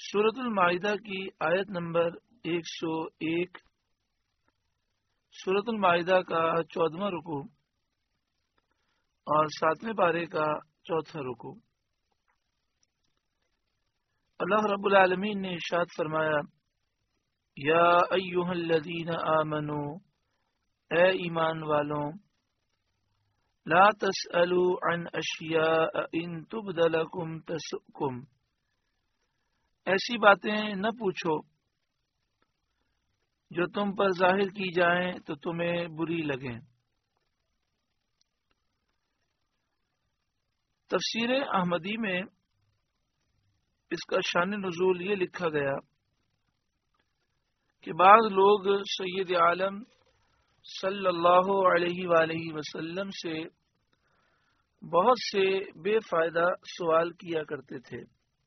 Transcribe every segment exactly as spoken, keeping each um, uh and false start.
سورۃ المائدہ کی آیت نمبر ایک سو ایک، سورۃ المائدہ کا چودواں رکوع اور ساتویں پارے کا چوتھا رکوع۔ اللہ رب العالمین نے ارشاد فرمایا، یا ایھا الذین آمنوا، اے ایمان والوں، لا تسألوا عن اشیاء ان تبد لکم تسؤکم، ایسی باتیں نہ پوچھو جو تم پر ظاہر کی جائیں تو تمہیں بری لگیں۔ تفسیر احمدی میں اس کا شان نزول یہ لکھا گیا کہ بعض لوگ سید عالم صلی اللہ علیہ وآلہ وسلم سے بہت سے بے فائدہ سوال کیا کرتے تھے،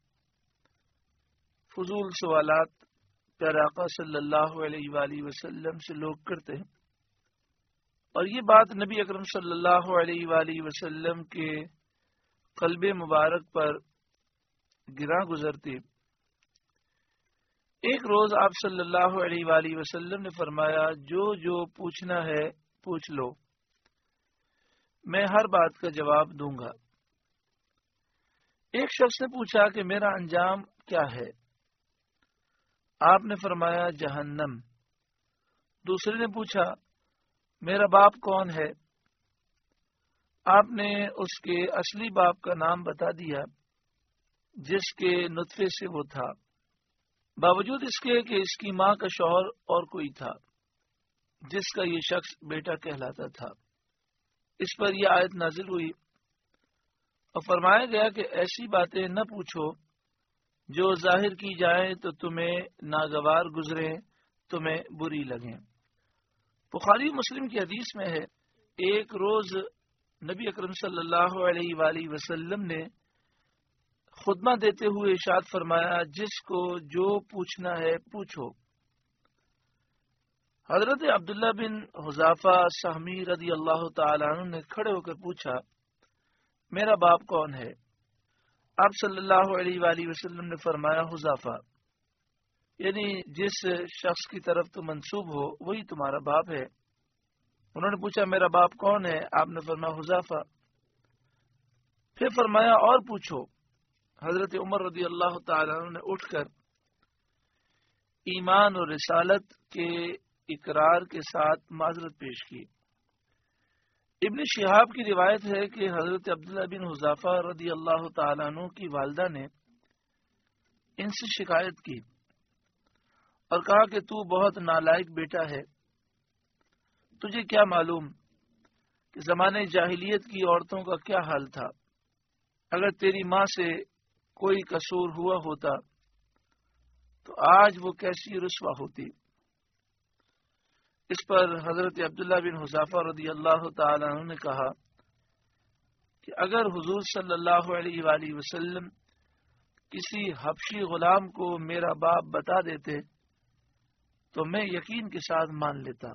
فضول سوالات پیارے آقا صلی اللہ علیہ وآلہ وسلم سے لوگ کرتے ہیں، اور یہ بات نبی اکرم صلی اللہ علیہ وآلہ وسلم کے قلب مبارک پر گراں گزرتی۔ ایک روز آپ صلی اللہ علیہ وآلہ وسلم نے فرمایا، جو جو پوچھنا ہے پوچھ لو، میں ہر بات کا جواب دوں گا۔ ایک شخص نے پوچھا کہ میرا انجام کیا ہے؟ آپ نے فرمایا جہنم۔ دوسرے نے پوچھا میرا باپ کون ہے؟ آپ نے اس کے اصلی باپ کا نام بتا دیا جس کے نطفے سے وہ تھا، باوجود اس کے کہ اس کی ماں کا شوہر اور کوئی تھا جس کا یہ شخص بیٹا کہلاتا تھا۔ اس پر یہ آیت نازل ہوئی اور فرمایا گیا کہ ایسی باتیں نہ پوچھو جو ظاہر کی جائیں تو تمہیں ناگوار گزریں، تمہیں بری لگیں۔ بخاری مسلم کی حدیث میں ہے، ایک روز نبی اکرم صلی اللہ علیہ وآلہ وسلم نے خطبہ دیتے ہوئے ارشاد فرمایا، جس کو جو پوچھنا ہے پوچھو۔ حضرت عبداللہ بن حذافہ سہمی رضی اللہ تعالی عنہ نے کھڑے ہو کر پوچھا، میرا باپ کون ہے؟ آپ صلی اللہ علیہ وآلہ وسلم نے فرمایا حذافہ، یعنی جس شخص کی طرف تو منسوب ہو وہی تمہارا باپ ہے۔ انہوں نے پوچھا میرا باپ کون ہے؟ آپ نے فرمایا حذافہ۔ پھر فرمایا اور پوچھو۔ حضرت عمر رضی اللہ تعالی عنہ نے اٹھ کر ایمان اور رسالت کے اقرار کے ساتھ معذرت پیش کی۔ ابن شہاب کی روایت ہے کہ حضرت عبداللہ بن حذافہ رضی اللہ تعالیٰ عنہ کی والدہ نے ان سے شکایت کی اور کہا کہ تو بہت نالائق بیٹا ہے، تجھے کیا معلوم کہ زمانے جاہلیت کی عورتوں کا کیا حال تھا؟ اگر تیری ماں سے کوئی قصور ہوا ہوتا تو آج وہ کیسی رسوا ہوتی۔ اس پر حضرت عبداللہ بن حذافہ رضی اللہ تعالی عنہ نے کہا کہ اگر حضور صلی اللہ علیہ وآلہ وسلم کسی حبشی غلام کو میرا باپ بتا دیتے تو میں یقین کے ساتھ مان لیتا۔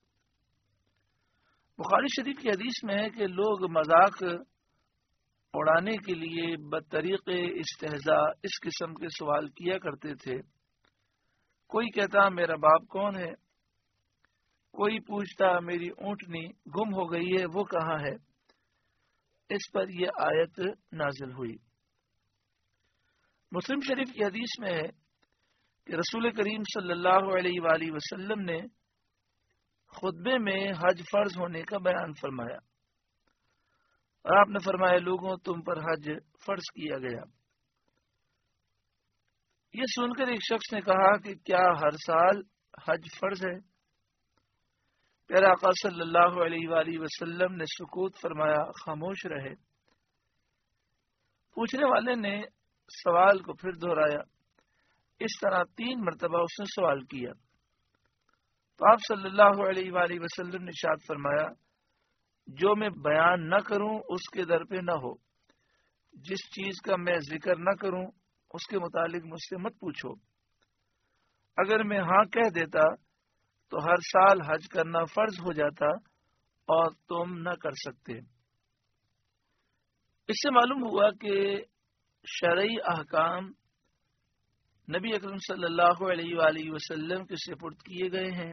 بخاری شریف کی حدیث میں ہے کہ لوگ مذاق اڑانے کے لیے بطریق استہزاء اس قسم کے سوال کیا کرتے تھے۔ کوئی کہتا میرا باپ کون ہے؟ کوئی پوچھتا میری اونٹنی گم ہو گئی ہے، وہ کہاں ہے؟ اس پر یہ آیت نازل ہوئی۔ مسلم شریف کی حدیث میں ہے کہ رسول کریم صلی اللہ علیہ وآلہ وسلم نے خطبے میں حج فرض ہونے کا بیان فرمایا اور آپ نے فرمایا لوگوں تم پر حج فرض کیا گیا۔ یہ سن کر ایک شخص نے کہا کہ کیا ہر سال حج فرض ہے؟ پیارے آقا صلی اللہ علیہ وآلہ وسلم نے سکوت فرمایا، خاموش رہے۔ پوچھنے والے نے سوال کو پھر دہرایا، اس طرح تین مرتبہ اس نے سوال کیا تو آپ صلی اللہ علیہ وآلہ وسلم نے ارشاد فرمایا، جو میں بیان نہ کروں اس کے در پہ نہ ہو، جس چیز کا میں ذکر نہ کروں اس کے متعلق مجھ سے مت پوچھو۔ اگر میں ہاں کہہ دیتا تو ہر سال حج کرنا فرض ہو جاتا اور تم نہ کر سکتے۔ اس سے معلوم ہوا کہ شرعی احکام نبی اکرم صلی اللہ علیہ وآلہ وسلم کے سپرد کیے گئے ہیں.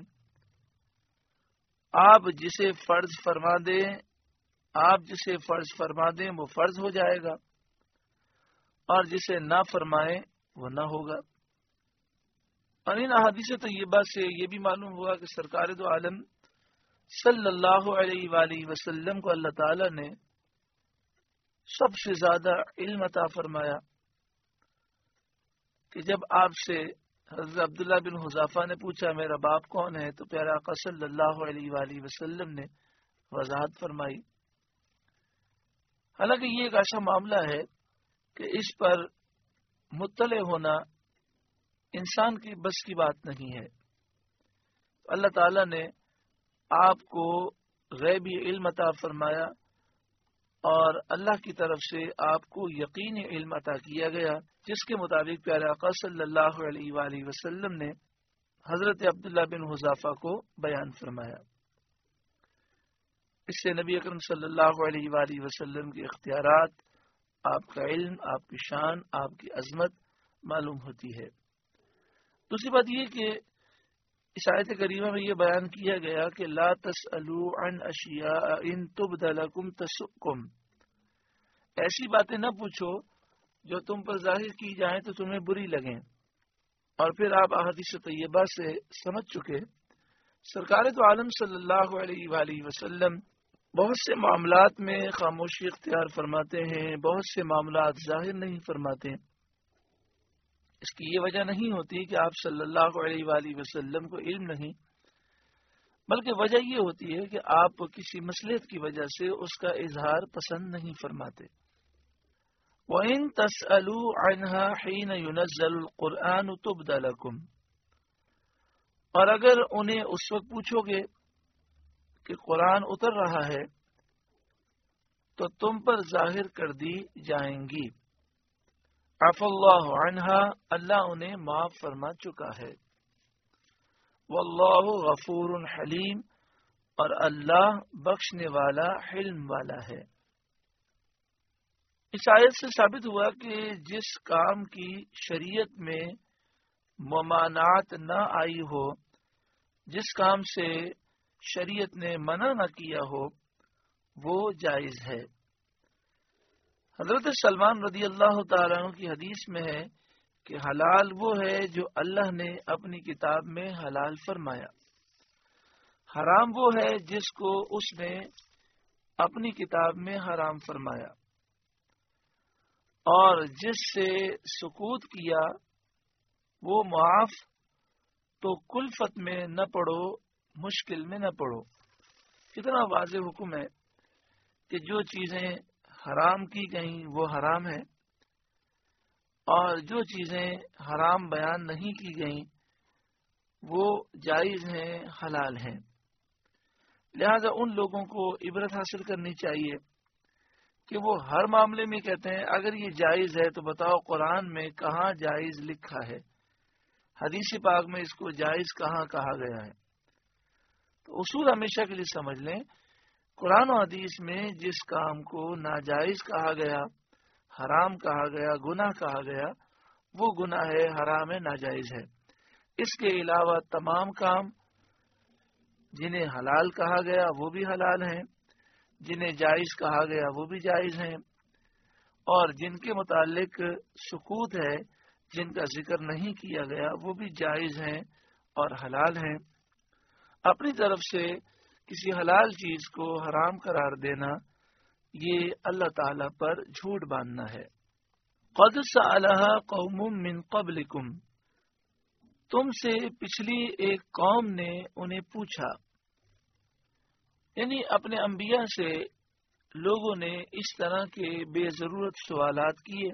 آپ جسے فرض فرما دیں آپ جسے فرض فرما دیں وہ فرض ہو جائے گا، اور جسے نہ فرمائیں وہ نہ ہوگا. اور ان احادیث طیبہ سے یہ بھی معلوم ہوا کہ سرکار دو عالم صلی اللہ علیہ وآلہ وسلم کو اللہ تعالی نے سب سے زیادہ علم عطا فرمایا کہ جب آپ سے حضرت عبداللہ بن حذافہ نے پوچھا میرا باپ کون ہے، تو پیارا آقا صلی اللہ علیہ وآلہ وسلم نے وضاحت فرمائی. حالانکہ یہ ایک ایسا معاملہ ہے کہ اس پر مطلع ہونا انسان کی بس کی بات نہیں ہے. اللہ تعالی نے آپ کو غیبی علم عطا فرمایا اور اللہ کی طرف سے آپ کو یقینی علم عطا کیا گیا، جس کے مطابق پیارے آقا صلی اللہ علیہ وآلہ وسلم نے حضرت عبداللہ بن حذافہ کو بیان فرمایا. اس سے نبی اکرم صلی اللہ علیہ وآلہ وسلم کے اختیارات، آپ کا علم، آپ کی شان، آپ کی عظمت معلوم ہوتی ہے. دوسری بات یہ کہ اس آیت کریمہ میں یہ بیان کیا گیا کہ لا تسألوا عن اشیاء ان تبد لکم تسؤکم، ایسی باتیں نہ پوچھو جو تم پر ظاہر کی جائیں تو تمہیں بری لگیں. اور پھر آپ احادیث طیبہ سے سمجھ چکے سرکار تو عالم صلی اللہ علیہ وآلہ وسلم بہت سے معاملات میں خاموشی اختیار فرماتے ہیں، بہت سے معاملات ظاہر نہیں فرماتے. اس کی یہ وجہ نہیں ہوتی کہ آپ صلی اللہ علیہ وآلہ وسلم کو علم نہیں، بلکہ وجہ یہ ہوتی ہے کہ آپ کسی مصلحت کی وجہ سے اس کا اظہار پسند نہیں فرماتے. وَإِن تَسْأَلُوا عَنْهَا حِينَ يُنَزَّلُ الْقُرْآنُ تُبْدَ لَكُمْ، اور اگر انہیں اس وقت پوچھو گے کہ قرآن اتر رہا ہے تو تم پر ظاہر کر دی جائیں گی. عفا اللہ عنہا، اللہ انہیں معاف فرما چکا ہے. واللہ غفور حلیم، اور اللہ بخشنے والا حلم والا ہے. اس آیت سے ثابت ہوا کہ جس کام کی شریعت میں ممانعت نہ آئی ہو، جس کام سے شریعت نے منع نہ کیا ہو، وہ جائز ہے. حضرت سلمان رضی اللہ تعالیٰ عنہ کی حدیث میں ہے کہ حلال وہ ہے جو اللہ نے اپنی کتاب میں حلال فرمایا، حرام وہ ہے جس کو اس نے اپنی کتاب میں حرام فرمایا، اور جس سے سکوت کیا وہ معاف. تو کلفت میں نہ پڑو، مشکل میں نہ پڑو. کتنا واضح حکم ہے کہ جو چیزیں حرام کی گئیں وہ حرام ہیں، اور جو چیزیں حرام بیان نہیں کی گئیں وہ جائز ہیں، حلال ہیں. لہذا ان لوگوں کو عبرت حاصل کرنی چاہیے کہ وہ ہر معاملے میں کہتے ہیں اگر یہ جائز ہے تو بتاؤ قرآن میں کہاں جائز لکھا ہے، حدیث پاک میں اس کو جائز کہاں کہا گیا ہے. تو اصول ہمیشہ کے لیے سمجھ لیں، قرآن و حدیث میں جس کام کو ناجائز کہا گیا، حرام کہا گیا، گناہ کہا گیا، وہ گناہ ہے، حرام ہے، ناجائز ہے. اس کے علاوہ تمام کام جنہیں حلال کہا گیا وہ بھی حلال ہیں، جنہیں جائز کہا گیا وہ بھی جائز ہیں، اور جن کے متعلق سکوت ہے، جن کا ذکر نہیں کیا گیا وہ بھی جائز ہیں اور حلال ہیں. اپنی طرف سے کسی حلال چیز کو حرام قرار دینا یہ اللہ تعالی پر جھوٹ باندھنا ہے. قد سألها قوم من قبلکم، تم سے پچھلی ایک قوم نے انہیں پوچھا، یعنی اپنے انبیاء سے لوگوں نے اس طرح کے بے ضرورت سوالات کیے.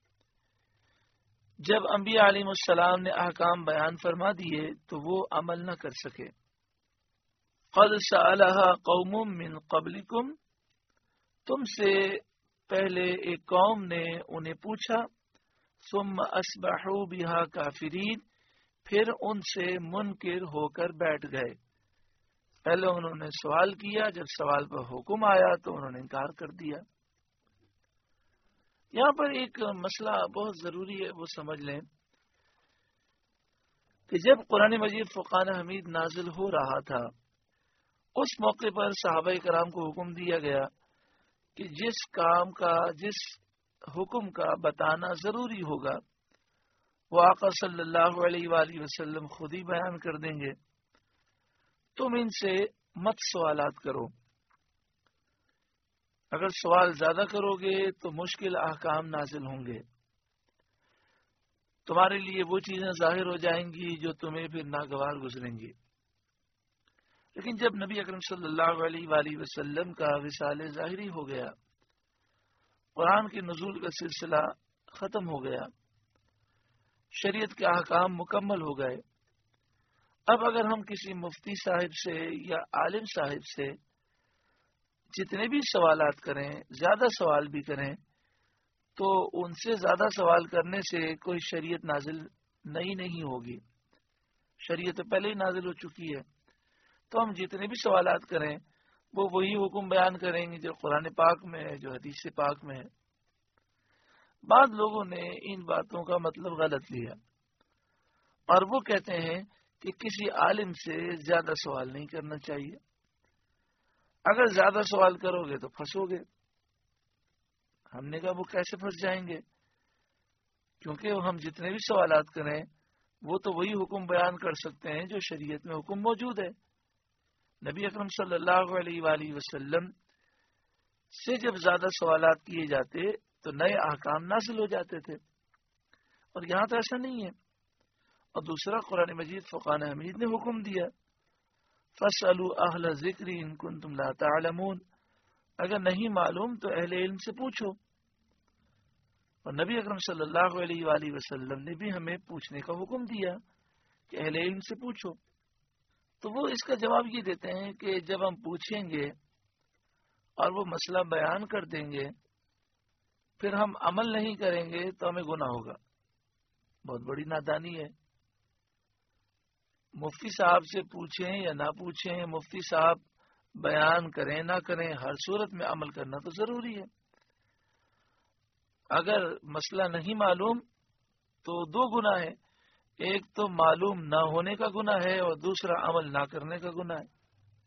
جب انبیاء علیہ السلام نے احکام بیان فرما دیے تو وہ عمل نہ کر سکے. قد سألها قوم من قبلکم، تم سے پہلے ایک قوم نے انہیں پوچھا. ثم اصبحوا بها کافرین، پھر ان سے منکر ہو کر بیٹھ گئے. پہلے انہوں نے سوال کیا، جب سوال پر حکم آیا تو انہوں نے انکار کر دیا. یہاں پر ایک مسئلہ بہت ضروری ہے، وہ سمجھ لیں کہ جب قرآن مجید فرقان حمید نازل ہو رہا تھا اس موقع پر صحابہ کرام کو حکم دیا گیا کہ جس کام کا جس حکم کا بتانا ضروری ہوگا وہ آقا صلی اللہ علیہ وآلہ وسلم خود ہی بیان کر دیں گے، تم ان سے مت سوالات کرو۔ اگر سوال زیادہ کرو گے تو مشکل احکام نازل ہوں گے، تمہارے لیے وہ چیزیں ظاہر ہو جائیں گی جو تمہیں پھر ناگوار گزریں گی۔ لیکن جب نبی اکرم صلی اللہ علیہ وآلہ وسلم کا وصال ظاہری ہو گیا، قرآن کے نزول کا سلسلہ ختم ہو گیا، شریعت کے احکام مکمل ہو گئے، اب اگر ہم کسی مفتی صاحب سے یا عالم صاحب سے جتنے بھی سوالات کریں، زیادہ سوال بھی کریں، تو ان سے زیادہ سوال کرنے سے کوئی شریعت نازل نئی نہیں ہوگی، شریعت پہلے ہی نازل ہو چکی ہے۔ تو ہم جتنے بھی سوالات کریں وہ وہی حکم بیان کریں گے جو قرآن پاک میں ہے، جو حدیث پاک میں ہے۔ بعض لوگوں نے ان باتوں کا مطلب غلط لیا اور وہ کہتے ہیں کہ کسی عالم سے زیادہ سوال نہیں کرنا چاہیے، اگر زیادہ سوال کرو گے تو پھنسو گے۔ ہم نے کہا وہ کیسے پھنس جائیں گے، کیونکہ ہم جتنے بھی سوالات کریں وہ تو وہی حکم بیان کر سکتے ہیں جو شریعت میں حکم موجود ہے۔ نبی اکرم صلی اللہ علیہ وآلہ وسلم سے جب زیادہ سوالات کیے جاتے تو نئے احکام نازل ہو جاتے تھے، اور یہاں تو ایسا نہیں ہے۔ اور دوسرا، قرآن مجید فرقان حمید نے حکم دیا فَاسْأَلُوا أَهْلَ الذِّكْرِ إِن كُنتُمْ لَا تَعْلَمُونَ، اگر نہیں معلوم تو اہل علم سے پوچھو۔ اور نبی اکرم صلی اللہ علیہ وآلہ وسلم نے بھی ہمیں پوچھنے کا حکم دیا کہ اہل علم سے پوچھو۔ تو وہ اس کا جواب یہ دیتے ہیں کہ جب ہم پوچھیں گے اور وہ مسئلہ بیان کر دیں گے پھر ہم عمل نہیں کریں گے تو ہمیں گناہ ہوگا۔ بہت بڑی نادانی ہے۔ مفتی صاحب سے پوچھیں یا نہ پوچھیں، مفتی صاحب بیان کریں نہ کریں، ہر صورت میں عمل کرنا تو ضروری ہے۔ اگر مسئلہ نہیں معلوم تو دو گناہ ہے، ایک تو معلوم نہ ہونے کا گناہ ہے اور دوسرا عمل نہ کرنے کا گناہ ہے۔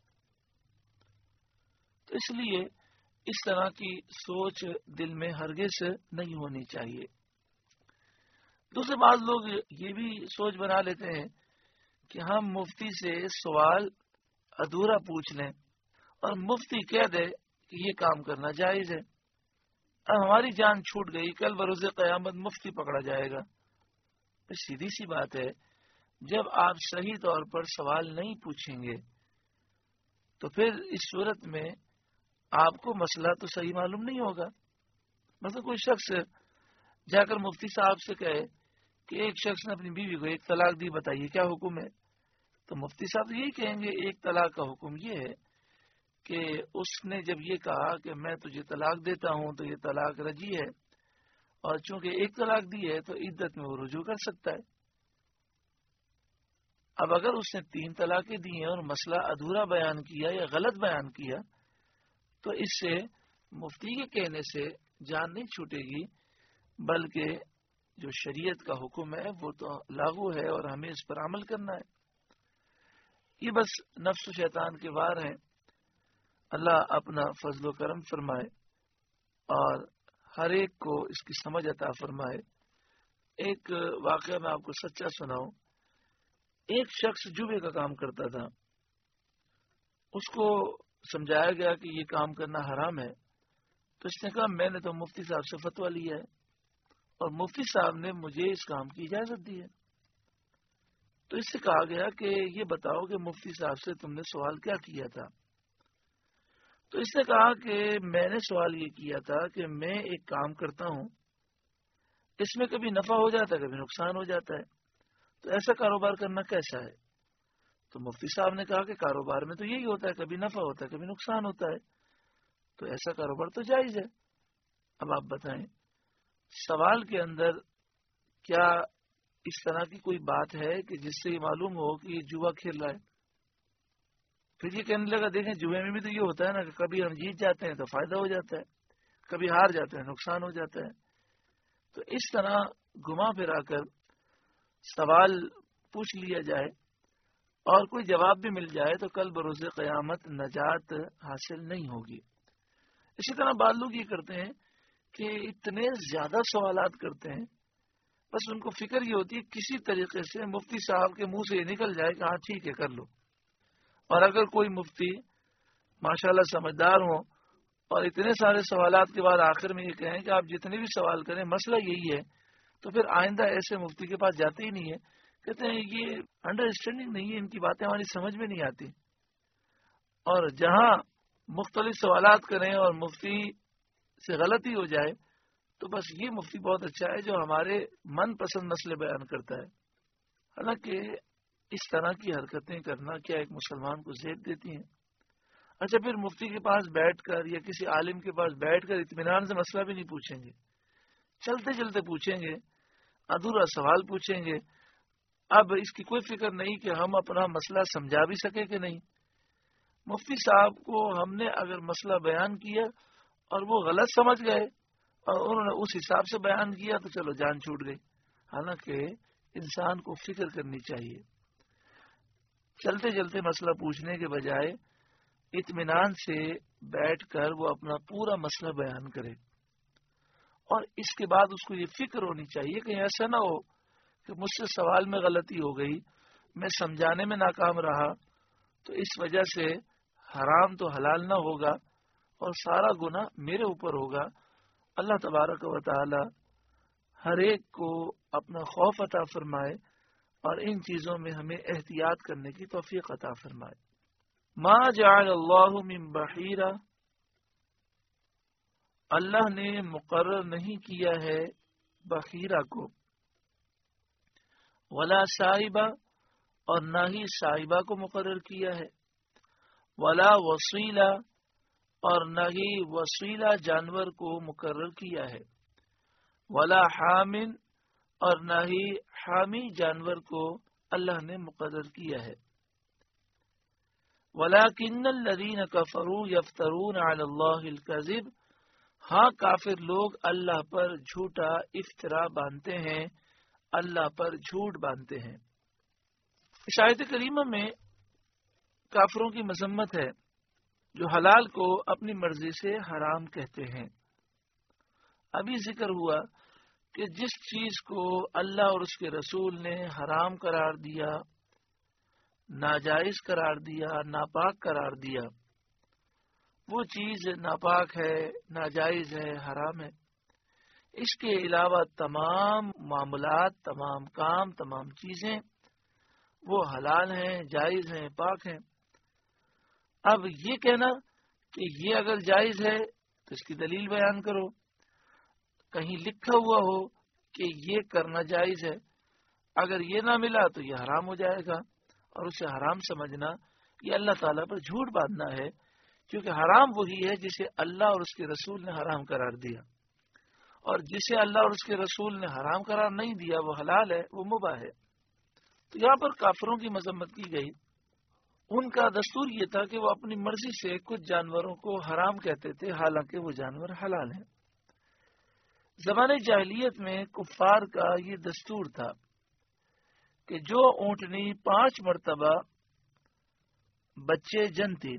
تو اس لیے اس طرح کی سوچ دل میں ہرگز نہیں ہونی چاہیے۔ دوسرے بعض لوگ یہ بھی سوچ بنا لیتے ہیں کہ ہم مفتی سے سوال ادھورا پوچھ لیں اور مفتی کہہ دے کہ یہ کام کرنا جائز ہے، اب ہماری جان چھوٹ گئی، کل بروز قیامت مفتی پکڑا جائے گا۔ سیدھی سی بات ہے، جب آپ صحیح طور پر سوال نہیں پوچھیں گے تو پھر اس صورت میں آپ کو مسئلہ تو صحیح معلوم نہیں ہوگا۔ مثلا کوئی شخص جا کر مفتی صاحب سے کہے کہ ایک شخص نے اپنی بیوی کو ایک طلاق دی، بتائیے کیا حکم ہے؟ تو مفتی صاحب یہی کہیں گے ایک طلاق کا حکم یہ ہے کہ اس نے جب یہ کہا کہ میں تجھے طلاق دیتا ہوں تو یہ طلاق رجی ہے، اور چونکہ ایک طلاق دی ہے تو عدت میں وہ رجوع کر سکتا ہے۔ اب اگر اس نے تین طلاقیں دی ہیں اور مسئلہ ادھورا بیان کیا یا غلط بیان کیا تو اس سے مفتی کے کہنے سے جان نہیں چھوٹے گی، بلکہ جو شریعت کا حکم ہے وہ تو لاگو ہے اور ہمیں اس پر عمل کرنا ہے۔ یہ بس نفس و شیطان کے وار ہیں، اللہ اپنا فضل و کرم فرمائے اور ہر ایک کو اس کی سمجھ عطا فرمائے۔ ایک واقعہ میں آپ کو سچا سناؤں۔ ایک شخص جوے کا کام کرتا تھا، اس کو سمجھایا گیا کہ یہ کام کرنا حرام ہے، تو اس نے کہا میں نے تو مفتی صاحب سے فتویٰ لیا ہے اور مفتی صاحب نے مجھے اس کام کی اجازت دی ہے۔ تو اس سے کہا گیا کہ یہ بتاؤ کہ مفتی صاحب سے تم نے سوال کیا کیا تھا؟ تو اس نے کہا کہ میں نے سوال یہ کیا تھا کہ میں ایک کام کرتا ہوں، اس میں کبھی نفع ہو جاتا ہے کبھی نقصان ہو جاتا ہے، تو ایسا کاروبار کرنا کیسا ہے؟ تو مفتی صاحب نے کہا کہ کاروبار میں تو یہی ہوتا ہے، کبھی نفع ہوتا ہے کبھی نقصان ہوتا ہے، تو ایسا کاروبار تو جائز ہے۔ اب آپ بتائیں سوال کے اندر کیا اس طرح کی کوئی بات ہے کہ جس سے یہ معلوم ہو کہ یہ جوا کھیل رہا ہے؟ پھر یہ کہنے لگا دیکھیں جوے میں بھی تو یہ ہوتا ہے نا کہ کبھی ہم جیت جاتے ہیں تو فائدہ ہو جاتا ہے، کبھی ہار جاتے ہیں نقصان ہو جاتا ہے۔ تو اس طرح گھما پھرا کر سوال پوچھ لیا جائے اور کوئی جواب بھی مل جائے تو کل بروز قیامت نجات حاصل نہیں ہوگی۔ اسی طرح بعض لوگ یہ کرتے ہیں کہ اتنے زیادہ سوالات کرتے ہیں، بس ان کو فکر یہ ہوتی ہے کسی طریقے سے مفتی صاحب کے منہ سے یہ نکل جائے کہ ہاں ٹھیک ہے کر لو۔ اور اگر کوئی مفتی ماشاءاللہ سمجھدار ہو اور اتنے سارے سوالات کے بعد آخر میں یہ کہیں کہ آپ جتنے بھی سوال کریں مسئلہ یہی ہے، تو پھر آئندہ ایسے مفتی کے پاس جاتے ہی نہیں ہے۔ کہتے ہیں یہ انڈرسٹینڈنگ نہیں ہے، ان کی باتیں ہماری سمجھ میں نہیں آتی۔ اور جہاں مختلف سوالات کریں اور مفتی سے غلطی ہو جائے تو بس یہ مفتی بہت اچھا ہے جو ہمارے من پسند مسئلے بیان کرتا ہے۔ حالانکہ اس طرح کی حرکتیں کرنا کیا ایک مسلمان کو زیب دیتی ہیں؟ اچھا پھر مفتی کے پاس بیٹھ کر یا کسی عالم کے پاس بیٹھ کر اطمینان سے مسئلہ بھی نہیں پوچھیں گے، چلتے چلتے پوچھیں گے، ادھورا سوال پوچھیں گے۔ اب اس کی کوئی فکر نہیں کہ ہم اپنا مسئلہ سمجھا بھی سکے کہ نہیں۔ مفتی صاحب کو ہم نے اگر مسئلہ بیان کیا اور وہ غلط سمجھ گئے اور انہوں نے اس حساب سے بیان کیا تو چلو جان چھوٹ گئی۔ حالانکہ انسان کو فکر کرنی چاہیے، چلتے چلتے مسئلہ پوچھنے کے بجائے اطمینان سے بیٹھ کر وہ اپنا پورا مسئلہ بیان کرے، اور اس کے بعد اس کو یہ فکر ہونی چاہیے کہ ایسا نہ ہو کہ مجھ سے سوال میں غلطی ہو گئی، میں سمجھانے میں ناکام رہا تو اس وجہ سے حرام تو حلال نہ ہوگا اور سارا گناہ میرے اوپر ہوگا۔ اللہ تبارک و تعالی ہر ایک کو اپنا خوف عطا فرمائے اور ان چیزوں میں ہمیں احتیاط کرنے کی توفیق عطا فرمائے۔ ما جعل اللہ من بحیرہ، اللہ نے مقرر نہیں کیا ہے بحیرہ کو، ولا صائبہ، اور نہ ہی صائبہ کو مقرر کیا ہے، ولا وصیلہ، اور نہ ہی وصیلہ جانور کو مقرر کیا ہے، ولا حامن، اور نہ ہی حامی جانور کو اللہ نے مقرر کیا ہے۔ وَلَكِنَّ الَّذِينَ كَفَرُوا يَفْتَرُونَ عَلَى اللَّهِ الْكَذِبَ، ہاں کافر لوگ اللہ پر جھوٹا افترا باندھتے ہیں، اللہ پر جھوٹ باندھتے ہیں۔ اس آیت کریمہ میں کافروں کی مذمت ہے جو حلال کو اپنی مرضی سے حرام کہتے ہیں۔ ابھی ذکر ہوا کہ جس چیز کو اللہ اور اس کے رسول نے حرام قرار دیا، ناجائز قرار دیا، ناپاک قرار دیا، وہ چیز ناپاک ہے، ناجائز ہے، حرام ہے۔ اس کے علاوہ تمام معاملات، تمام کام، تمام چیزیں وہ حلال ہیں، جائز ہیں، پاک ہیں۔ اب یہ کہنا کہ یہ اگر جائز ہے تو اس کی دلیل بیان کرو، کہیں لکھا ہوا ہو کہ یہ کرنا جائز ہے، اگر یہ نہ ملا تو یہ حرام ہو جائے گا، اور اسے حرام سمجھنا یہ اللہ تعالیٰ پر جھوٹ باندھنا ہے، کیونکہ حرام وہی ہے جسے اللہ اور اس کے رسول نے حرام قرار دیا، اور جسے اللہ اور اس کے رسول نے حرام قرار نہیں دیا وہ حلال ہے، وہ مباح ہے۔ تو یہاں پر کافروں کی مذمت کی گئی۔ ان کا دستور یہ تھا کہ وہ اپنی مرضی سے کچھ جانوروں کو حرام کہتے تھے، حالانکہ وہ جانور حلال ہیں۔ زمانے جاہلیت میں کفار کا یہ دستور تھا کہ جو اونٹنی پانچ مرتبہ بچے جنتی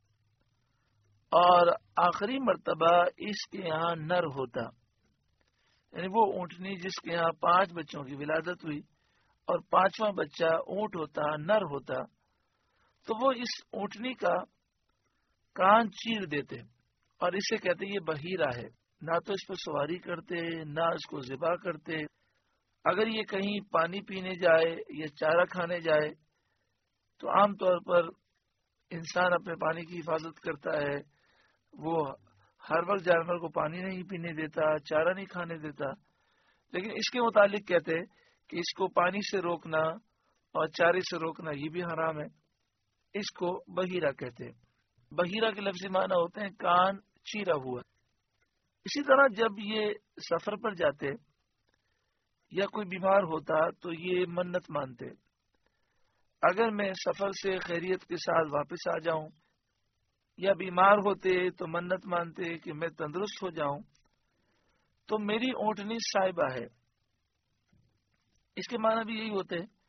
اور آخری مرتبہ اس کے یہاں نر ہوتا، یعنی وہ اونٹنی جس کے یہاں پانچ بچوں کی ولادت ہوئی اور پانچواں بچہ اونٹ ہوتا، نر ہوتا، تو وہ اس اونٹنی کا کان چیر دیتے اور اسے کہتے یہ بحیرہ ہے، نہ تو اس پر سواری کرتے نہ اس کو ذبح کرتے۔ اگر یہ کہیں پانی پینے جائے یا چارہ کھانے جائے تو عام طور پر انسان اپنے پانی کی حفاظت کرتا ہے، وہ ہر وقت جانور کو پانی نہیں پینے دیتا، چارہ نہیں کھانے دیتا، لیکن اس کے متعلق کہتے کہ اس کو پانی سے روکنا اور چارے سے روکنا یہ بھی حرام ہے، اس کو بحیرہ کہتے ہیں۔ بحیرہ کے لفظی معنی ہوتے ہیں کان چیرا ہوا۔ اسی طرح جب یہ سفر پر جاتے یا کوئی بیمار ہوتا تو یہ منت مانتے، اگر میں سفر سے خیریت کے ساتھ واپس آ جاؤں، یا بیمار ہوتے تو منت مانتے کہ میں تندرست ہو جاؤں تو میری اونٹنی صاحبہ ہے۔ اس کے معنی بھی یہی ہوتے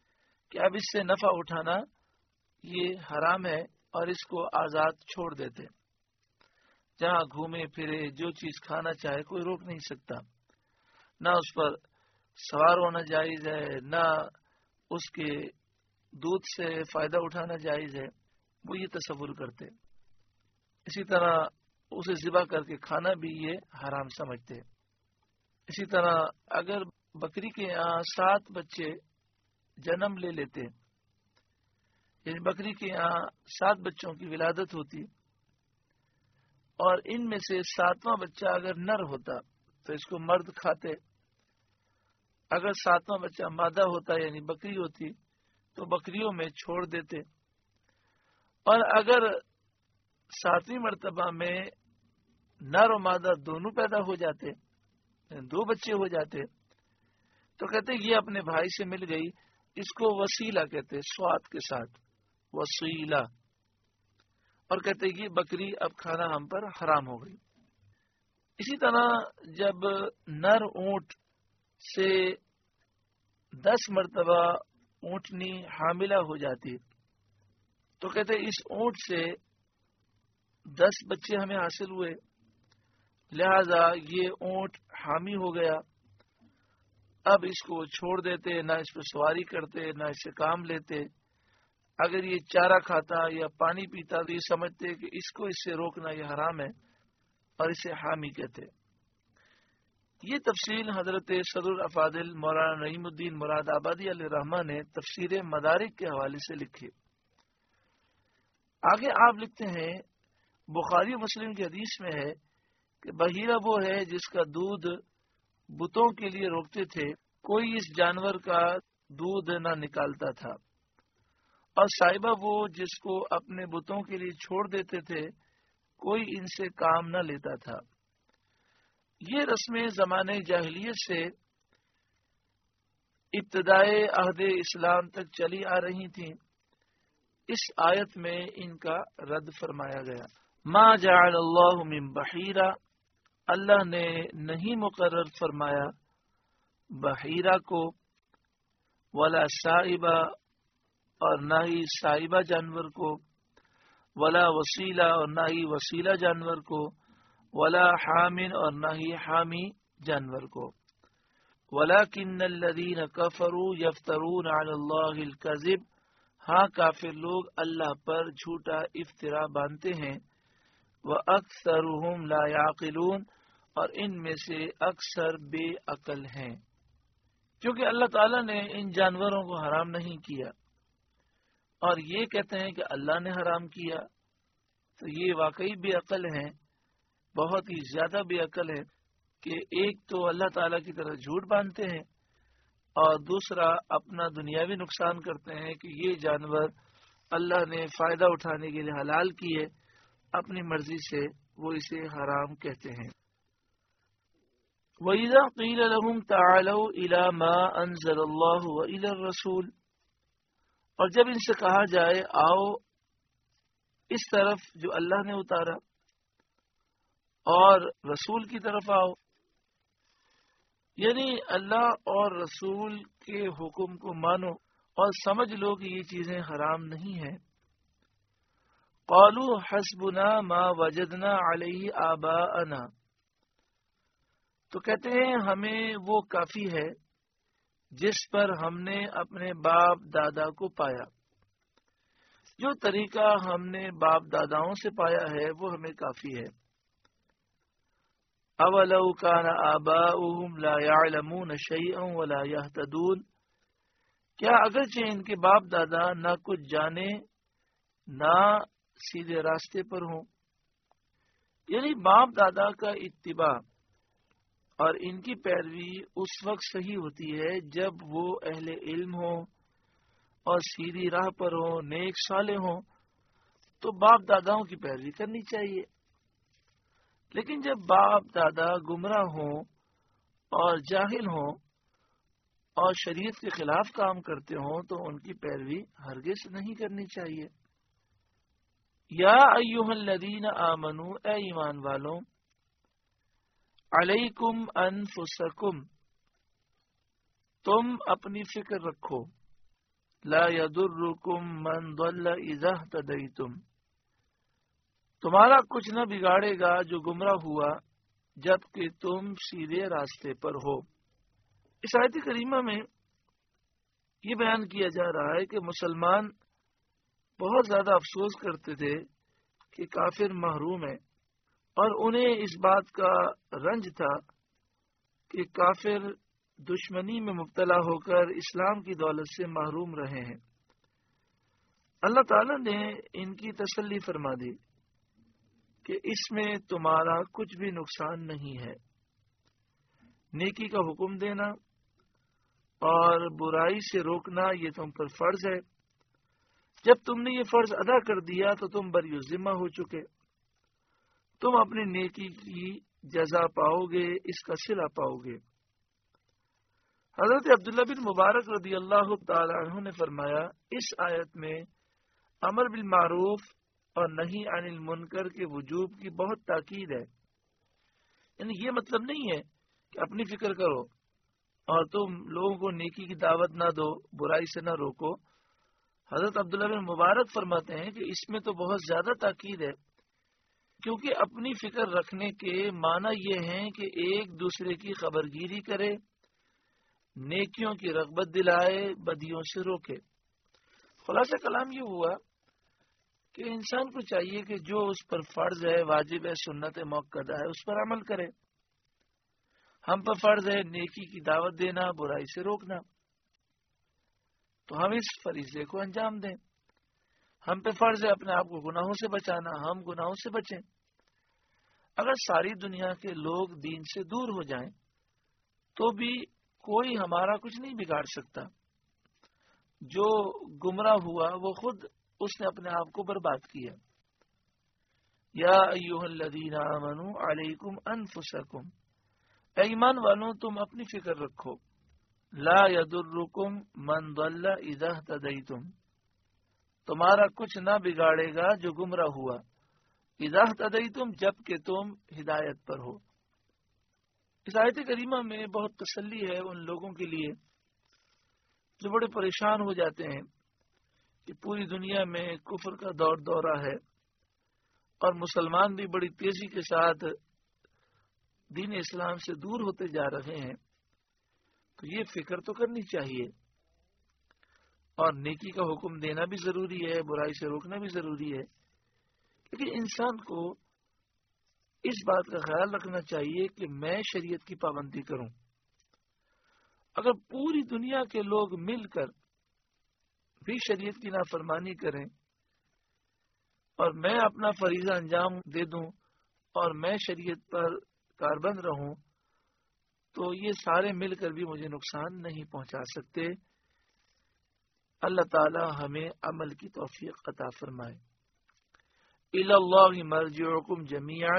کہ اب اس سے نفع اٹھانا یہ حرام ہے اور اس کو آزاد چھوڑ دیتے، جہاں گھومے پھرے جو چیز کھانا چاہے کوئی روک نہیں سکتا، نہ اس پر سوار ہونا جائز ہے، نہ اس کے دودھ سے فائدہ اٹھانا جائز ہے، وہ یہ تصور کرتے۔ اسی طرح اسے ذبح کر کے کھانا بھی یہ حرام سمجھتے۔ اسی طرح اگر بکری کے یہاں سات بچے جنم لے لیتے، یعنی بکری کے یہاں سات بچوں کی ولادت ہوتی اور ان میں سے ساتواں بچہ اگر نر ہوتا تو اس کو مرد کھاتے، اگر ساتواں بچہ مادہ ہوتا یعنی بکری ہوتی تو بکریوں میں چھوڑ دیتے، اور اگر ساتویں مرتبہ میں نر و مادہ دونوں پیدا ہو جاتے، دو بچے ہو جاتے، تو کہتے یہ اپنے بھائی سے مل گئی، اس کو وسیلہ کہتے، سواد کے ساتھ وسیلہ، اور کہتے یہ بکری اب کھانا ہم پر حرام ہو گئی۔ اسی طرح جب نر اونٹ سے دس مرتبہ اونٹنی حاملہ ہو جاتی تو کہتے اس اونٹ سے دس بچے ہمیں حاصل ہوئے، لہذا یہ اونٹ حامی ہو گیا، اب اس کو چھوڑ دیتے، نہ اس پہ سواری کرتے، نہ اس سے کام لیتے۔ اگر یہ چارہ کھاتا یا پانی پیتا تو یہ سمجھتے کہ اس کو اس سے روکنا یہ حرام ہے اور اسے حامی کہتے۔ یہ تفصیل حضرت صدر الافاضل مولانا نعیم الدین مراد آبادی علیہ الرحمہ نے تفسیر مدارک کے حوالے سے لکھی۔ آگے آپ لکھتے ہیں بخاری مسلم کی حدیث میں ہے کہ بحیرہ وہ ہے جس کا دودھ بتوں کے لیے روکتے تھے، کوئی اس جانور کا دودھ نہ نکالتا تھا، اور صاحبہ وہ جس کو اپنے بتوں کے لیے چھوڑ دیتے تھے، کوئی ان سے کام نہ لیتا تھا۔ یہ رسمیں زمانے جاہلیت سے ابتدائے عہد اسلام تک چلی آ رہی تھیں، اس آیت میں ان کا رد فرمایا گیا۔ ما جعل اللہ من بحیرہ، اللہ نے نہیں مقرر فرمایا بحیرہ کو، ولا صائبہ، اور نہ ہی صائبہ جانور کو، ولا وسیلہ، اور نہ ہی وسیلہ جانور کو، ولا حامن، اور نہ ہی حامی جانور کو، ولکن الذین کفروا یفترون علی اللہ الکذب، ہاں کافر لوگ اللہ پر جھوٹا افترا باندھتے ہیں، وَأَكْثَرُهُمْ لَا يَعْقِلُونَ، اور ان میں سے اکثر بے عقل ہیں۔ کیونکہ اللہ تعالیٰ نے ان جانوروں کو حرام نہیں کیا اور یہ کہتے ہیں کہ اللہ نے حرام کیا، تو یہ واقعی بے عقل ہیں، بہت ہی زیادہ بے عقل ہے کہ ایک تو اللہ تعالیٰ کی طرح جھوٹ باندھتے ہیں اور دوسرا اپنا دنیاوی نقصان کرتے ہیں کہ یہ جانور اللہ نے فائدہ اٹھانے کے لیے حلال کیے، اپنی مرضی سے وہ اسے حرام کہتے ہیں۔ وَإِذَا قِيلَ لَهُمْ تَعَالَوْا إِلَى مَا أَنزَلَ اللَّهُ وَإِلَى الرَّسُولِ، اور جب ان سے کہا جائے آؤ اس طرف جو اللہ نے اتارا اور رسول کی طرف آؤ، یعنی اللہ اور رسول کے حکم کو مانو اور سمجھ لو کہ یہ چیزیں حرام نہیں ہیں۔ قالوا حسبنا ما وجدنا علیہ آباءنا، تو کہتے ہیں ہمیں وہ کافی ہے جس پر ہم نے اپنے باپ دادا کو پایا، جو طریقہ ہم نے باپ داداؤں سے پایا ہے وہ ہمیں کافی ہے۔ اولو کان آباؤہم لا یعلمون شیئا ولا یہتدون، کیا اگرچہ ان کے باپ دادا نہ کچھ جانے نہ سیدھے راستے پر ہوں، یعنی باپ دادا کا اتباع اور ان کی پیروی اس وقت صحیح ہوتی ہے جب وہ اہل علم ہوں اور سیدھی راہ پر ہوں، نیک صالح ہوں، تو باپ داداؤں کی پیروی کرنی چاہیے۔ لیکن جب باپ دادا گمراہ ہوں اور جاہل ہوں اور شریعت کے خلاف کام کرتے ہوں تو ان کی پیروی ہرگز نہیں کرنی چاہیے۔ یا ایھا الذین آمنو، اے ایمان والوں، علیکم انفسکم، تم اپنی فکر رکھو، لا یضرکم من ضل اذا اهتدیتم، تمہارا کچھ نہ بگاڑے گا جو گمراہ ہوا جب کہ تم سیدھے راستے پر ہو۔ اس آیت کریمہ میں یہ بیان کیا جا رہا ہے کہ مسلمان بہت زیادہ افسوس کرتے تھے کہ کافر محروم ہے، اور انہیں اس بات کا رنج تھا کہ کافر دشمنی میں مبتلا ہو کر اسلام کی دولت سے محروم رہے ہیں۔ اللہ تعالی نے ان کی تسلی فرما دی کہ اس میں تمہارا کچھ بھی نقصان نہیں ہے۔ نیکی کا حکم دینا اور برائی سے روکنا یہ تم پر فرض ہے۔ جب تم نے یہ فرض ادا کر دیا تو تم بری ذمہ ہو چکے، تم اپنی نیکی کی جزا پاؤ گے، اس کا صلہ پاؤ گے۔ حضرت عبداللہ بن مبارک رضی اللہ تعالی عنہ نے فرمایا، اس آیت میں امر بالمعروف اور نہی عن المنکر کے وجوب کی بہت تاکید ہے۔ یعنی یہ مطلب نہیں ہے کہ اپنی فکر کرو اور تم لوگوں کو نیکی کی دعوت نہ دو، برائی سے نہ روکو۔ حضرت عبداللہ بن مبارک فرماتے ہیں کہ اس میں تو بہت زیادہ تاکید ہے، کیونکہ اپنی فکر رکھنے کے معنی یہ ہیں کہ ایک دوسرے کی خبرگیری کرے، نیکیوں کی رغبت دلائے، بدیوں سے روکے۔ خلاصہ کلام یہ ہوا کہ انسان کو چاہیے کہ جو اس پر فرض ہے، واجب ہے، سنت موقدہ ہے، اس پر عمل کرے۔ ہم پر فرض ہے نیکی کی دعوت دینا، برائی سے روکنا، تو ہم اس فریضے کو انجام دیں۔ ہم پہ فرض ہے اپنے آپ کو گناہوں سے بچانا، ہم گناہوں سے بچیں۔ اگر ساری دنیا کے لوگ دین سے دور ہو جائیں تو بھی کوئی ہمارا کچھ نہیں بگاڑ سکتا۔ جو گمراہ ہوا وہ خود اس نے اپنے آپ کو برباد کیا۔ یا ایھا الذین آمنوا علیکم انفسکم، اے ایمان والوں تم اپنی فکر رکھو۔ لا یضرکم من ضل اذا اهتدیتم، تمہارا کچھ نہ بگاڑے گا جو گمراہ ہوا، اذا اهتدیتم جب کہ تم ہدایت پر ہو۔ اس آیت کریمہ میں بہت تسلی ہے ان لوگوں کے لیے جو بڑے پریشان ہو جاتے ہیں کہ پوری دنیا میں کفر کا دور دورہ ہے اور مسلمان بھی بڑی تیزی کے ساتھ دین اسلام سے دور ہوتے جا رہے ہیں۔ تو یہ فکر تو کرنی چاہیے، اور نیکی کا حکم دینا بھی ضروری ہے، برائی سے روکنا بھی ضروری ہے، لیکن انسان کو اس بات کا خیال رکھنا چاہیے کہ میں شریعت کی پابندی کروں۔ اگر پوری دنیا کے لوگ مل کر بھی شریعت کی نافرمانی کریں اور میں اپنا فریضہ انجام دے دوں اور میں شریعت پر کاربند رہوں، تو یہ سارے مل کر بھی مجھے نقصان نہیں پہنچا سکتے۔ اللہ تعالی ہمیں عمل کی توفیق عطا فرمائے۔ الی اللہ مرجعکم جمیعا،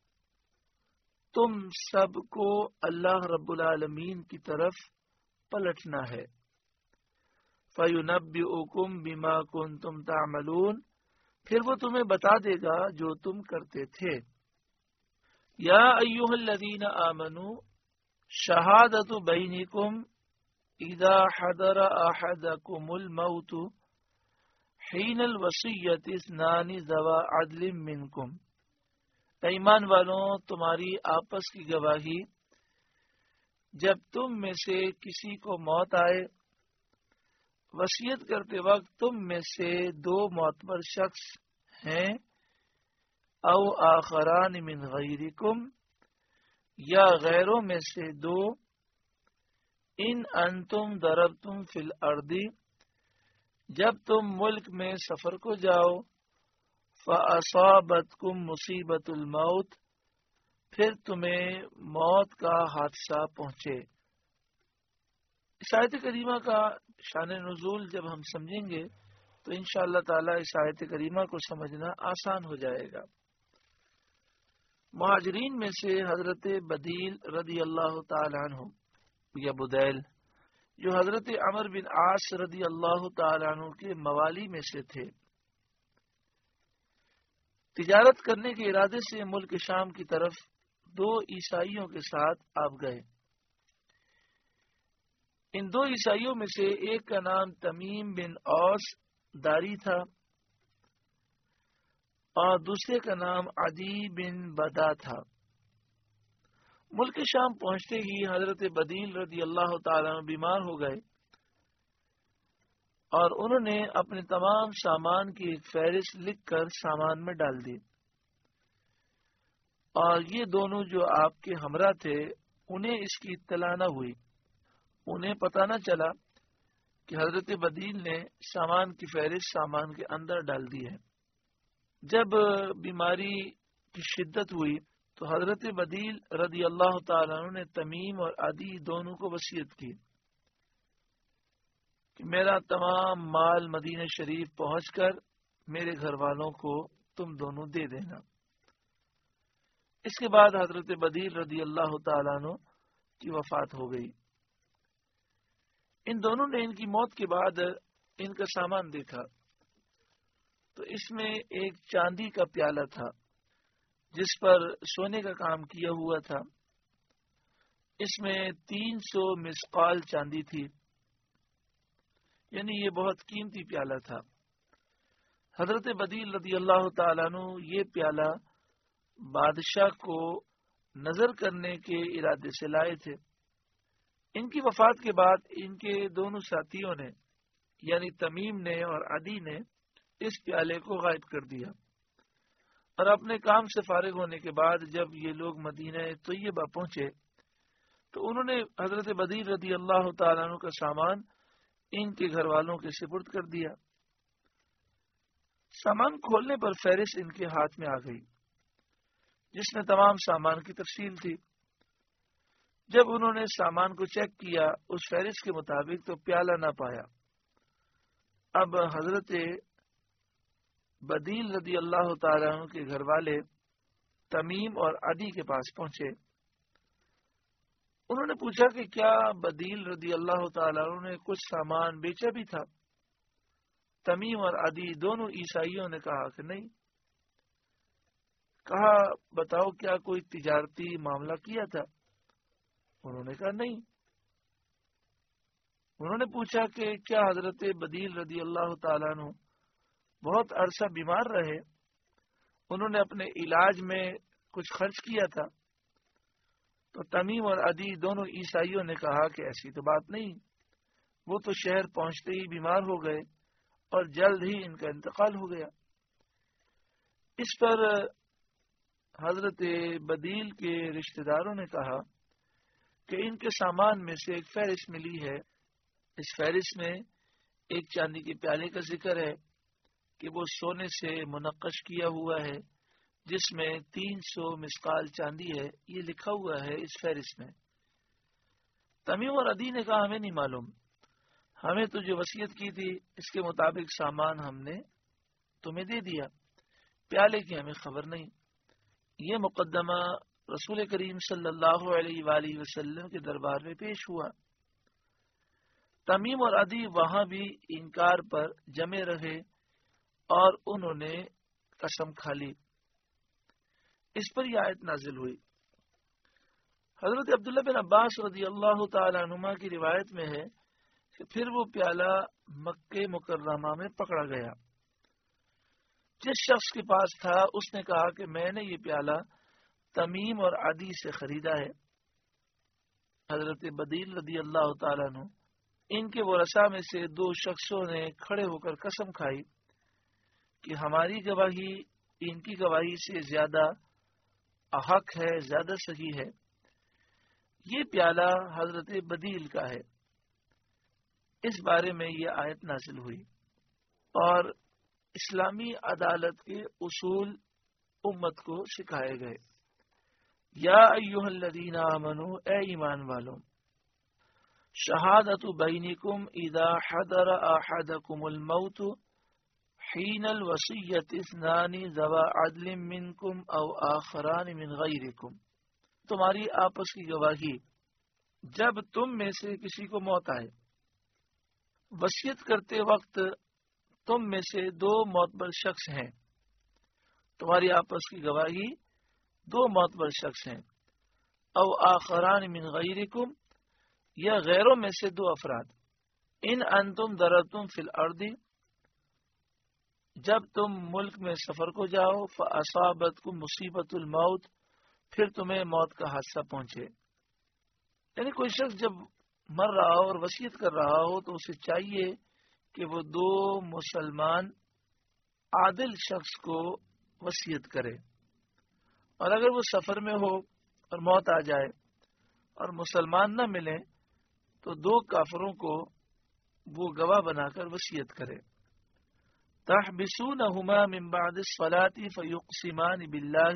تم سب کو اللہ رب العالمین کی طرف پلٹنا ہے۔ فَيُنَبِّئُكُم بِمَا كُنتُمْ تَعْمَلُونَ، پھر وہ تمہیں بتا دے گا جو تم کرتے تھے۔ یا ایھا الذین آمنوا شہادۃ بینکم اذا حضر احدکم الموت حین الوصیۃ اثنان ذوی عدل منکم، ایمان والوں تمہاری آپس کی گواہی جب تم میں سے کسی کو موت آئے، وصیت کرتے وقت تم میں سے دو معتبر شخص ہیں، او آخران من غیرکم، یا غیروں میں سے دو، ان انتم ضربتم فی الارض، جب تم ملک میں سفر کو جاؤ، فاصابتکم مصیبت الموت، پھر تمہیں موت کا حادثہ پہنچے۔ اس آیت کریمہ کا شان نزول جب ہم سمجھیں گے تو انشاءاللہ تعالی اس آیت کریمہ کو سمجھنا آسان ہو جائے گا۔ مہاجرین میں سے حضرت بدیل رضی اللہ تعالی عنہ یا بدیل، جو حضرت عمر بن عاص رضی اللہ تعالی عنہ کے موالی میں سے تھے، تجارت کرنے کے ارادے سے ملک شام کی طرف دو عیسائیوں کے ساتھ آپ گئے۔ ان دو عیسائیوں میں سے ایک کا نام تمیم بن اوس داری تھا اور دوسرے کا نام عدی بن بدا تھا۔ ملک شام پہنچتے ہی حضرت بدیل رضی اللہ تعالیٰ عنہ بیمار ہو گئے اور انہوں نے اپنے تمام سامان کی ایک فہرست لکھ کر سامان میں ڈال دی، اور یہ دونوں جو آپ کے ہمراہ تھے انہیں اس کی اطلاع نہ ہوئی، انہیں پتہ نہ چلا کہ حضرت بدیل نے سامان کی فہرست سامان کے اندر ڈال دی ہے۔ جب بیماری کی شدت ہوئی تو حضرت بدیل رضی اللہ تعالیٰ عنہ نے تمیم اور عدی دونوں کو وصیت کی کہ میرا تمام مال مدینہ شریف پہنچ کر میرے گھر والوں کو تم دونوں دے دینا۔ اس کے بعد حضرت بدیل رضی اللہ تعالیٰ عنہ کی وفات ہو گئی۔ ان دونوں نے ان کی موت کے بعد ان کا سامان دیکھا تو اس میں ایک چاندی کا پیالہ تھا جس پر سونے کا کام کیا ہوا تھا، اس میں تین سو مسقال چاندی تھی، یعنی یہ بہت قیمتی پیالہ تھا۔ حضرت بدیل رضی اللہ تعالیٰ عنہ یہ پیالہ بادشاہ کو نظر کرنے کے ارادے سے لائے تھے۔ ان کی وفات کے بعد ان کے دونوں ساتھیوں نے یعنی تمیم نے اور عدی نے اس پیالے کو غائب کر دیا، اور اپنے کام سے فارغ ہونے کے بعد جب یہ لوگ مدینہ طیبہ پہنچے تو انہوں نے حضرت بدیل رضی اللہ تعالیٰ عنہ کا سامان ان کے گھر والوں کے سپرد کر دیا۔ سامان کھولنے پر فہرست ان کے ہاتھ میں آ گئی جس میں تمام سامان کی تفصیل تھی۔ جب انہوں نے سامان کو چیک کیا اس فہرست کے مطابق تو پیالہ نہ پایا۔ اب حضرت بدیل رضی اللہ تعالیٰ عنہ کے گھر والے تمیم اور عدی کے پاس پہنچے۔ انہوں نے پوچھا کہ کیا بدیل رضی اللہ تعالیٰ عنہ نے کچھ سامان بیچا بھی تھا؟ تمیم اور عدی دونوں عیسائیوں نے کہا کہ نہیں۔ کہا بتاؤ کیا کوئی تجارتی معاملہ کیا تھا؟ انہوں نے کہا نہیں۔ انہوں نے پوچھا کہ کیا حضرت بدیل رضی اللہ تعالیٰ عنہ بہت عرصہ بیمار رہے، انہوں نے اپنے علاج میں کچھ خرچ کیا تھا؟ تو تمیم اور عدی دونوں عیسائیوں نے کہا کہ ایسی تو بات نہیں، وہ تو شہر پہنچتے ہی بیمار ہو گئے اور جلد ہی ان کا انتقال ہو گیا۔ اس پر حضرت بدیل کے رشتہ داروں نے کہا کہ ان کے سامان میں سے ایک فہرست ملی ہے، اس فہرست میں ایک چاندی کے پیالے کا ذکر ہے کہ وہ سونے سے منقش کیا ہوا ہے جس میں تین سو مسقال چاندی ہے، یہ لکھا ہوا ہے اس فہرست میں۔ تمیم اور عدی نے کہا ہمیں نہیں معلوم، ہمیں تو جو وصیت کی تھی اس کے مطابق سامان ہم نے تمہیں دے دیا، پیالے کی ہمیں خبر نہیں۔ یہ مقدمہ رسول کریم صلی اللہ علیہ وآلہ وسلم کے دربار میں پیش ہوا۔ تمیم اور عدی وہاں بھی انکار پر جمے رہے اور انہوں نے قسم کھا لی۔ اس پر یہ آیت نازل ہوئی۔ حضرت عبداللہ بن عباس رضی اللہ تعالی عنہما کی روایت میں ہے کہ پھر وہ پیالہ مکہ مکرمہ میں پکڑا گیا۔ جس شخص کے پاس تھا اس نے کہا کہ میں نے یہ پیالہ تمیم اور عدی سے خریدا ہے۔ حضرت بدیل رضی اللہ تعالیٰ عنہ ان کے ورثاء میں سے دو شخصوں نے کھڑے ہو کر قسم کھائی کہ ہماری گواہی ان کی گواہی سے زیادہ حق ہے، زیادہ صحیح ہے، یہ پیالہ حضرت بدیل کا ہے۔ اس بارے میں یہ آیت نازل ہوئی اور اسلامی عدالت کے اصول امت کو سکھائے گئے۔ یا ایھا الذین آمنوا، اے ایمان والو، شہادت بینکم اذا حضر احدکم الموت حین الوصیۃ اثنان ذوا عدل منکم او آخران من غیرکم، تمہاری آپس کی گواہی جب تم میں سے کسی کو موت آئے، وصیت کرتے وقت تم میں سے دو معتبر شخص ہیں، تمہاری آپس کی گواہی دو معتبر شخص ہیں، او آخران من غیرکم، یا غیروں میں سے دو افراد، ان انتم ضربتم فی الارض، جب تم ملک میں سفر کو جاؤ، فاصابتکم مصیبت الموت، پھر تمہیں موت کا حادثہ پہنچے. یعنی کوئی شخص جب مر رہا ہو اور وصیت کر رہا ہو تو اسے چاہیے کہ وہ دو مسلمان عادل شخص کو وصیت کرے، اور اگر وہ سفر میں ہو اور موت آ جائے اور مسلمان نہ ملے تو دو کافروں کو وہ گواہ بنا کر وصیت کرے. تحبسونہما من بعد الصلاة فیقسمان باللہ،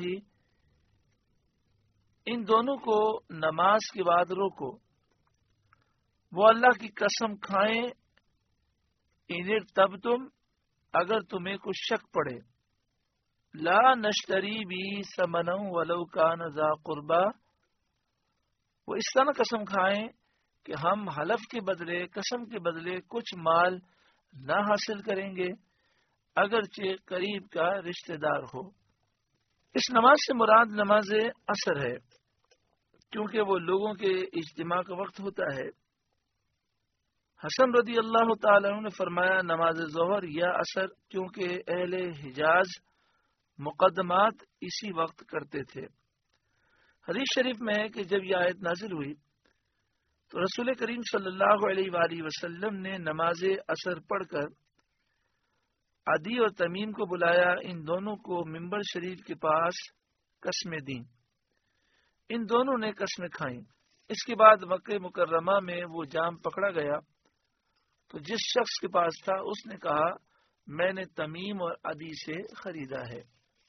ان دونوں کو نماز کے بعد روکو، وہ اللہ کی قسم کھائیں، ان ارتبتم، اگر تمہیں کچھ شک پڑے، لا نشتری بی ثمنا ولو کان ذا قربا، وہ اس طرح قسم کھائیں کہ ہم حلف کے بدلے، قسم کے بدلے کچھ مال نہ حاصل کریں گے اگرچہ قریب کا رشتہ دار ہو. اس نماز سے مراد نماز عصر ہے، کیونکہ وہ لوگوں کے اجتماع کا وقت ہوتا ہے. حسن رضی اللہ تعالی عنہ نے فرمایا نماز ظہر یا عصر، کیونکہ اہل حجاز مقدمات اسی وقت کرتے تھے. حدیث شریف میں ہے کہ جب یہ آیت نازل ہوئی تو رسول کریم صلی اللہ علیہ وآلہ وسلم نے نماز عصر پڑھ کر عدی اور تمیم کو بلایا، ان دونوں کو منبر شریف کے پاس قسمیں دیں، ان دونوں نے قسمیں کھائیں. اس کے بعد مکہ مکرمہ میں وہ جام پکڑا گیا تو جس شخص کے پاس تھا اس نے کہا میں نے تمیم اور عدی سے خریدا ہے.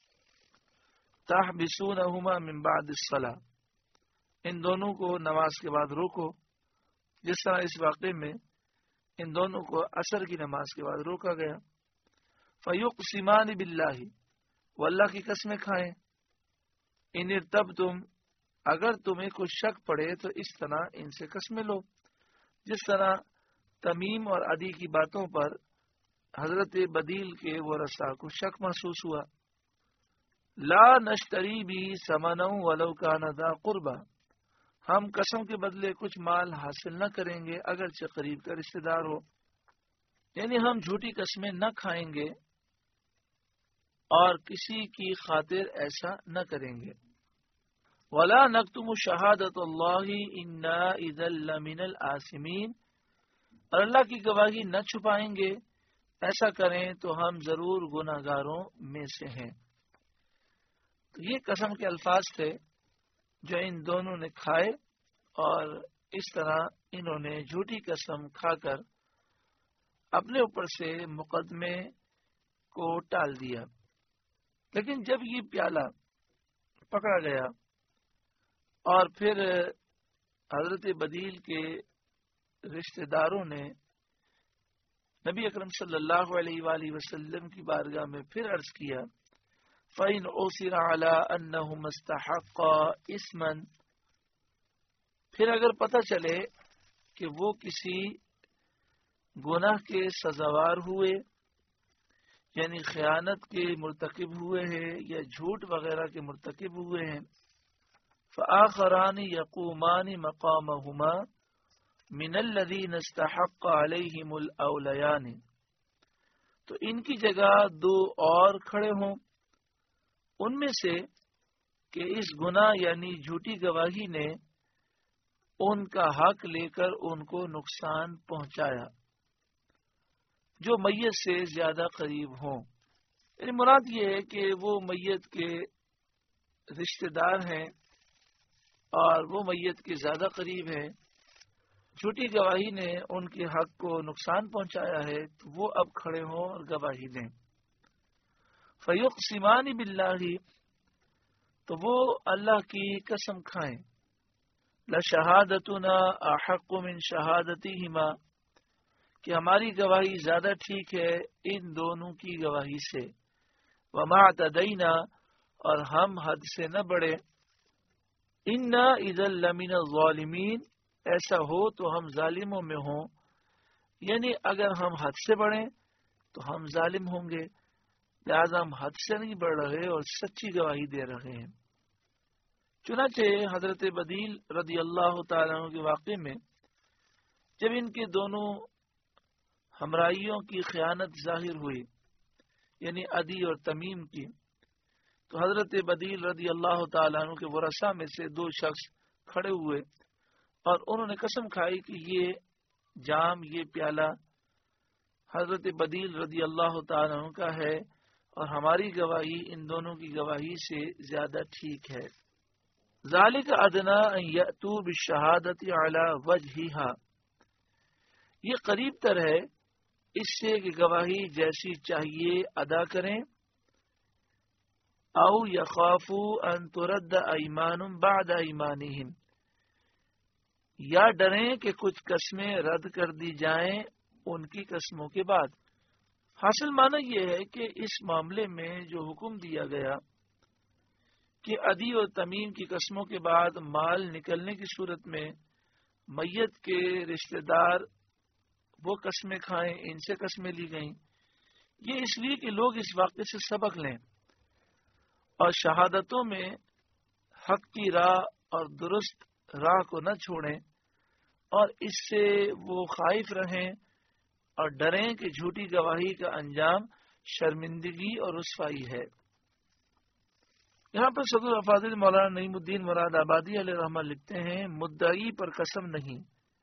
تحبسونہما من بعد الصلاۃ، ان دونوں کو نماز کے بعد روکو، جس طرح اس واقعے میں ان دونوں کو عصر کی نماز کے بعد روکا گیا. فیقسمان باللہ، وہ اللہ کی قسمیں کھائیں، ان ارتبتم، اگر تمہیں کچھ شک پڑے تو اس طرح ان سے قسمیں لو، جس طرح تمیم اور عدی کی باتوں پر حضرت بدیل کے ورثاء کو شک محسوس ہوا. لا نشتری بھی ثمنا ولو کان ذا قربا، ہم قسم کے بدلے کچھ مال حاصل نہ کریں گے اگرچہ قریب کا رشتہ دار ہو. یعنی ہم جھوٹی قسمیں نہ کھائیں گے اور کسی کی خاطر ایسا نہ کریں گے. ولا نکتم شہادت اللہ انا اذا لمن الآثمین، اور اللہ کی گواہی نہ چھپائیں گے، ایسا کریں تو ہم ضرور گناہ گاروں میں سے ہیں. تو یہ قسم کے الفاظ تھے جو ان دونوں نے کھائے، اور اس طرح انہوں نے جھوٹی قسم کھا کر اپنے اوپر سے مقدمے کو ٹال دیا. لیکن جب یہ پیالہ پکڑا گیا اور پھر حضرت بدیل کے رشتہ داروں نے نبی اکرم صلی اللہ علیہ وآلہ وسلم کی بارگاہ میں پھر عرض کیا فَإِنْ أُصِرَ عَلَىٰ أَنَّهُمَ اسْتَحَقَّا إِثْمًا، پھر اگر پتہ چلے کہ وہ کسی گناہ کے سزاوار ہوئے، یعنی خیانت کے مرتکب ہوئے ہیں یا جھوٹ وغیرہ کے مرتکب ہوئے ہیں، فآخران یقومان مقامہما من الذین استحق علیہم الاولیان، تو ان کی جگہ دو اور کھڑے ہوں ان میں سے کہ اس گناہ یعنی جھوٹی گواہی نے ان کا حق لے کر ان کو نقصان پہنچایا، جو میت سے زیادہ قریب ہوں. یعنی مراد یہ ہے کہ وہ میت کے رشتہ دار ہیں اور وہ میت کے زیادہ قریب ہیں، جھوٹی گواہی نے ان کے حق کو نقصان پہنچایا ہے تو وہ اب کھڑے ہوں اور گواہی دیں. فیقسمان باللہ، تو وہ اللہ کی قسم کھائیں، لشہادتنا احق من شہادتہما، کہ ہماری گواہی زیادہ ٹھیک ہے ان دونوں کی گواہی سے، وما اعتدینا، اور ہم حد سے نہ بڑھے، انا اذا لمن الظالمین، ایسا ہو تو ہم ظالموں میں ہوں، یعنی اگر ہم حد سے بڑھیں تو ہم ظالم ہوں گے، لہذا ہم حد سے نہیں بڑھ رہے اور سچی گواہی دے رہے ہیں. چنانچہ حضرت بدیل رضی اللہ تعالیٰ عنہ کے واقعے میں جب ان کے دونوں ہمراہیوں کی خیانت ظاہر ہوئی، یعنی عدی اور تمیم کی، تو حضرت بدیل رضی اللہ تعالیٰ عنہ کے ورثاء میں سے دو شخص کھڑے ہوئے اور انہوں نے قسم کھائی کہ یہ جام، یہ پیالہ حضرت بدیل رضی اللہ تعالیٰ عنہ کا ہے اور ہماری گواہی ان دونوں کی گواہی سے زیادہ ٹھیک ہے۔ ذالک ادنا ان یأتوا بالشہادۃ علی وجہہا، یہ قریب تر ہے اس سے کہ گواہی جیسی چاہیے ادا کریں، او یخافوا ان ترد ایمان بعد ایمانہم، یا ڈریں کہ کچھ قسمیں رد کر دی جائیں ان کی قسموں کے بعد۔ حاصل معنی یہ ہے کہ اس معاملے میں جو حکم دیا گیا کہ عدی اور تمیم کی قسموں کے بعد مال نکلنے کی صورت میں میت کے رشتہ دار وہ قسمیں کھائیں، ان سے قسمیں لی گئیں، یہ اس لیے کہ لوگ اس واقعے سے سبق لیں اور شہادتوں میں حق کی راہ اور درست راہ کو نہ چھوڑیں، اور اس سے وہ خائف رہیں اور ڈریں کہ جھوٹی گواہی کا انجام شرمندگی اور رسوائی ہے۔ یہاں پر صدر افاضل مولانا نعیم الدین مراد آبادی علیہ رحمہ لکھتے ہیں مدعی پر قسم نہیں،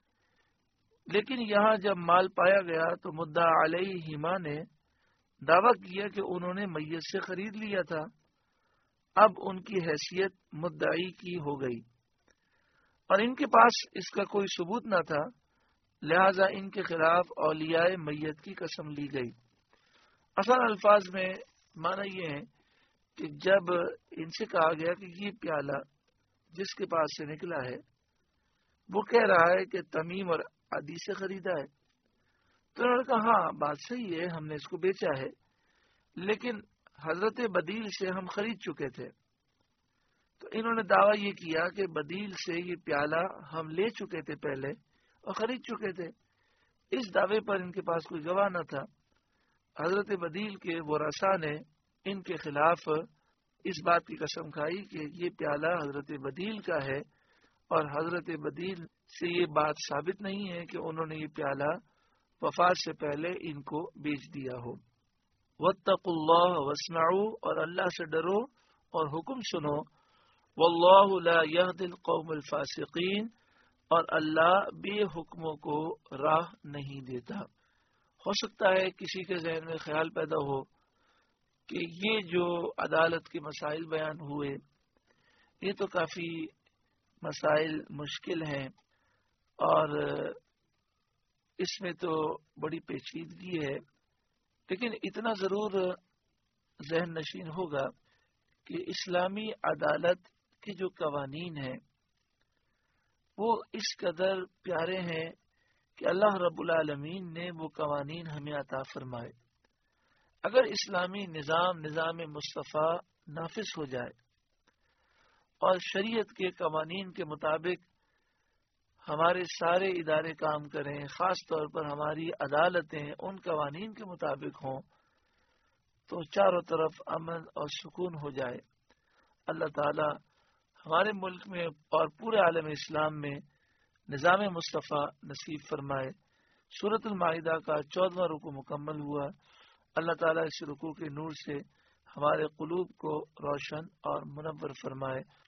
لیکن یہاں جب مال پایا گیا تو مدعا علیہما نے دعویٰ کیا کہ انہوں نے میت سے خرید لیا تھا، اب ان کی حیثیت مدعی کی ہو گئی اور ان کے پاس اس کا کوئی ثبوت نہ تھا، لہذا ان کے خلاف اولیاء میت کی قسم لی گئی۔ آسان الفاظ میں معنی یہ ہے کہ جب ان سے کہا گیا کہ یہ پیالہ جس کے پاس سے نکلا ہے وہ کہہ رہا ہے کہ تمیم اور عدی سے خریدا ہے، تو انہوں نے کہا ہاں بات صحیح ہے، ہم نے اس کو بیچا ہے، لیکن حضرت بدیل سے ہم خرید چکے تھے۔ تو انہوں نے دعویٰ یہ کیا کہ بدیل سے یہ پیالہ ہم لے چکے تھے پہلے اور خرید چکے تھے۔ اس دعوے پر ان کے پاس کوئی گواہ نہ تھا۔ حضرت بدیل کے ورثاء نے ان کے خلاف اس بات کی قسم کھائی کہ یہ پیالہ حضرت بدیل کا ہے، اور حضرت بدیل سے یہ بات ثابت نہیں ہے کہ انہوں نے یہ پیالہ وفات سے پہلے ان کو بیچ دیا ہو۔ واتقوا اللہ واسمعوا، اور اللہ سے ڈرو اور حکم سنو، واللہ لا یہدی القوم الفاسقین، اور اللہ بے حکموں کو راہ نہیں دیتا۔ ہو سکتا ہے کسی کے ذہن میں خیال پیدا ہو کہ یہ جو عدالت کے مسائل بیان ہوئے یہ تو کافی مسائل مشکل ہیں اور اس میں تو بڑی پیچیدگی ہے، لیکن اتنا ضرور ذہن نشین ہوگا کہ اسلامی عدالت کے جو قوانین ہیں وہ اس قدر پیارے ہیں کہ اللہ رب العالمین نے وہ قوانین ہمیں عطا فرمائے۔ اگر اسلامی نظام نظام مصطفیٰ نافذ ہو جائے اور شریعت کے قوانین کے مطابق ہمارے سارے ادارے کام کریں، خاص طور پر ہماری عدالتیں ان قوانین کے مطابق ہوں، تو چاروں طرف امن اور سکون ہو جائے۔ اللہ تعالی ہمارے ملک میں اور پورے عالم اسلام میں نظام مصطفیٰ نصیب فرمائے۔ سورۃ المائدہ کا چودواں رکوع مکمل ہوا۔ اللہ تعالیٰ اس رکوع کے نور سے ہمارے قلوب کو روشن اور منور فرمائے۔